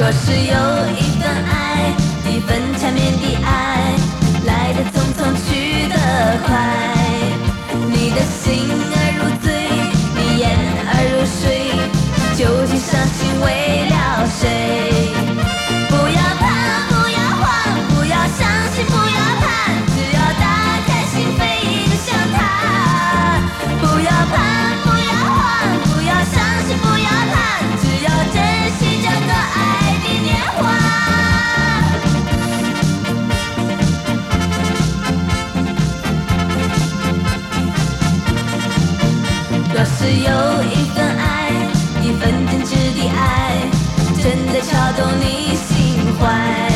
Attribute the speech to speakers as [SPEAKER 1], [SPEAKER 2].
[SPEAKER 1] 若是有一份爱，一份缠绵的爱，来得匆匆，去得快。你的心儿如醉，你眼儿如水，究竟伤心为了谁？不要怕，不要慌，不要伤心，不要怕，只要打开心扉，迎向他。不要怕，不要慌，不要伤心，不要怕，只要珍惜这个爱的年华。若是有一份爱，一份真挚的爱，真的敲动你心怀。